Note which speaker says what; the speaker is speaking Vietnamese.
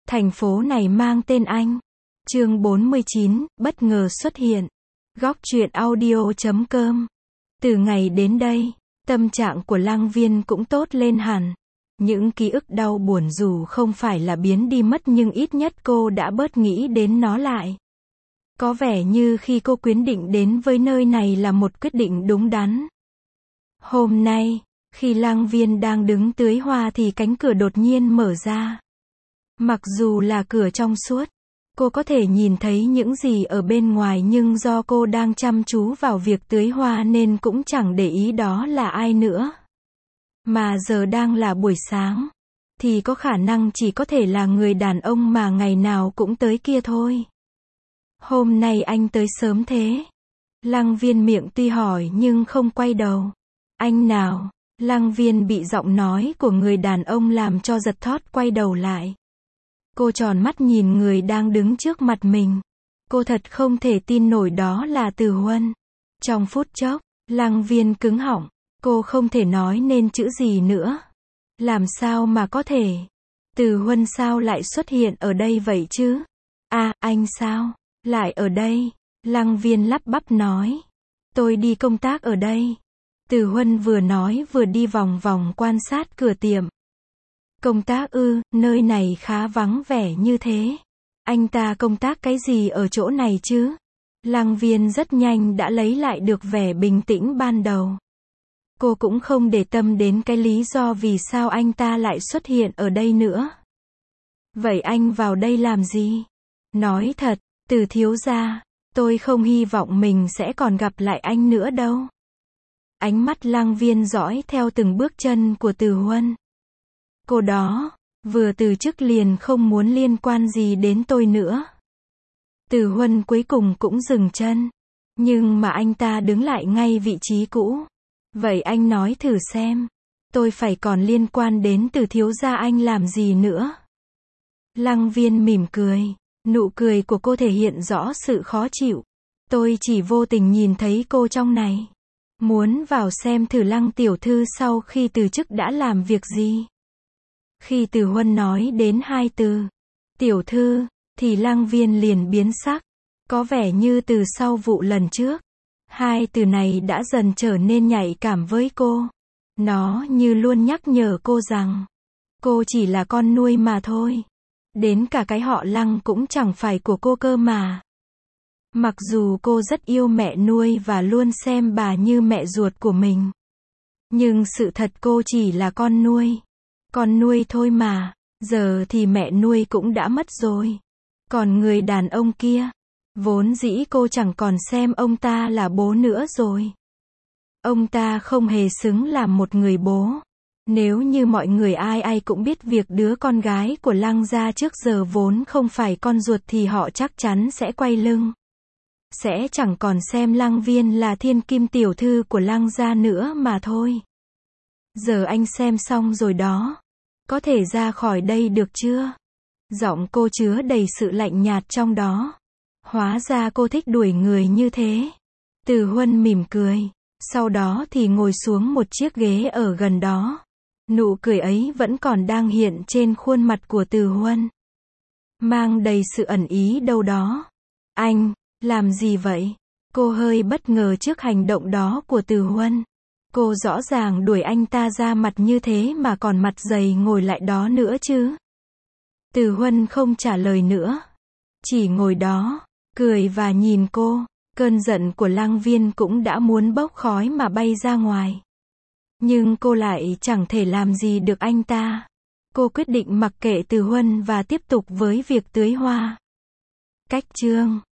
Speaker 1: Thành phố này mang tên anh. Chương 49, bất ngờ xuất hiện. Góc truyện audio.com. Từ ngày đến đây, tâm trạng của Lăng Viên cũng tốt lên hẳn. Những ký ức đau buồn dù không phải là biến đi mất nhưng ít nhất cô đã bớt nghĩ đến nó lại. Có vẻ như khi cô quyết định đến với nơi này là một quyết định đúng đắn. Hôm nay, khi Lăng Viên đang đứng tưới hoa thì cánh cửa đột nhiên mở ra. Mặc dù là cửa trong suốt, cô có thể nhìn thấy những gì ở bên ngoài nhưng do cô đang chăm chú vào việc tưới hoa nên cũng chẳng để ý đó là ai nữa. Mà giờ đang là buổi sáng, thì có khả năng chỉ có thể là người đàn ông mà ngày nào cũng tới kia thôi. Hôm nay anh tới sớm thế? Lăng Viên miệng tuy hỏi nhưng không quay đầu. Anh nào? Lăng Viên bị giọng nói của người đàn ông làm cho giật thót quay đầu lại. Cô tròn mắt nhìn người đang đứng trước mặt mình. Cô thật không thể tin nổi đó là Từ Huân. Trong phút chốc, Lăng Viên cứng họng. Cô không thể nói nên chữ gì nữa. Làm sao mà có thể? Từ Huân sao lại xuất hiện ở đây vậy chứ? À, anh sao? Lại ở đây? Lăng Viên lắp bắp nói. Tôi đi công tác ở đây. Từ Huân vừa nói vừa đi vòng vòng quan sát cửa tiệm. Công tác ư, nơi này khá vắng vẻ như thế. Anh ta công tác cái gì ở chỗ này chứ? Lăng Viên rất nhanh đã lấy lại được vẻ bình tĩnh ban đầu. Cô cũng không để tâm đến cái lý do vì sao anh ta lại xuất hiện ở đây nữa. Vậy anh vào đây làm gì? Nói thật, Từ thiếu gia, tôi không hy vọng mình sẽ còn gặp lại anh nữa đâu. Ánh mắt Lăng Viên dõi theo từng bước chân của Từ Huân. Cô đó, vừa từ chức liền không muốn liên quan gì đến tôi nữa. Từ Huân cuối cùng cũng dừng chân. Nhưng mà anh ta đứng lại ngay vị trí cũ. Vậy anh nói thử xem, tôi phải còn liên quan đến Từ thiếu gia anh làm gì nữa? Lăng Viên mỉm cười. Nụ cười của cô thể hiện rõ sự khó chịu. Tôi chỉ vô tình nhìn thấy cô trong này. Muốn vào xem thử Lăng tiểu thư sau khi từ chức đã làm việc gì. Khi Từ Huân nói đến hai từ tiểu thư, thì Lăng Viên liền biến sắc. Có vẻ như từ sau vụ lần trước, hai từ này đã dần trở nên nhạy cảm với cô. Nó như luôn nhắc nhở cô rằng cô chỉ là con nuôi mà thôi. Đến cả cái họ Lăng cũng chẳng phải của cô cơ mà. Mặc dù cô rất yêu mẹ nuôi và luôn xem bà như mẹ ruột của mình. Nhưng sự thật cô chỉ là con nuôi. Con nuôi thôi mà. Giờ thì mẹ nuôi cũng đã mất rồi. Còn người đàn ông kia, vốn dĩ cô chẳng còn xem ông ta là bố nữa rồi. Ông ta không hề xứng làm một người bố. Nếu như mọi người ai ai cũng biết việc đứa con gái của Lăng gia trước giờ vốn không phải con ruột thì họ chắc chắn sẽ quay lưng. Sẽ chẳng còn xem Lăng Viên là thiên kim tiểu thư của Lăng gia nữa mà thôi. Giờ anh xem xong rồi đó. Có thể ra khỏi đây được chưa? Giọng cô chứa đầy sự lạnh nhạt trong đó. Hóa ra cô thích đuổi người như thế. Từ Huân mỉm cười. Sau đó thì ngồi xuống một chiếc ghế ở gần đó. Nụ cười ấy vẫn còn đang hiện trên khuôn mặt của Từ Huân. Mang đầy sự ẩn ý đâu đó. Anh, làm gì vậy? Cô hơi bất ngờ trước hành động đó của Từ Huân. Cô rõ ràng đuổi anh ta ra mặt như thế mà còn mặt dày ngồi lại đó nữa chứ. Từ Huân không trả lời nữa. Chỉ ngồi đó, cười và nhìn cô. Cơn giận của Lăng Viên cũng đã muốn bốc khói mà bay ra ngoài. Nhưng cô lại chẳng thể làm gì được anh ta. Cô quyết định mặc kệ Từ Huân và tiếp tục với việc tưới hoa. Cách chương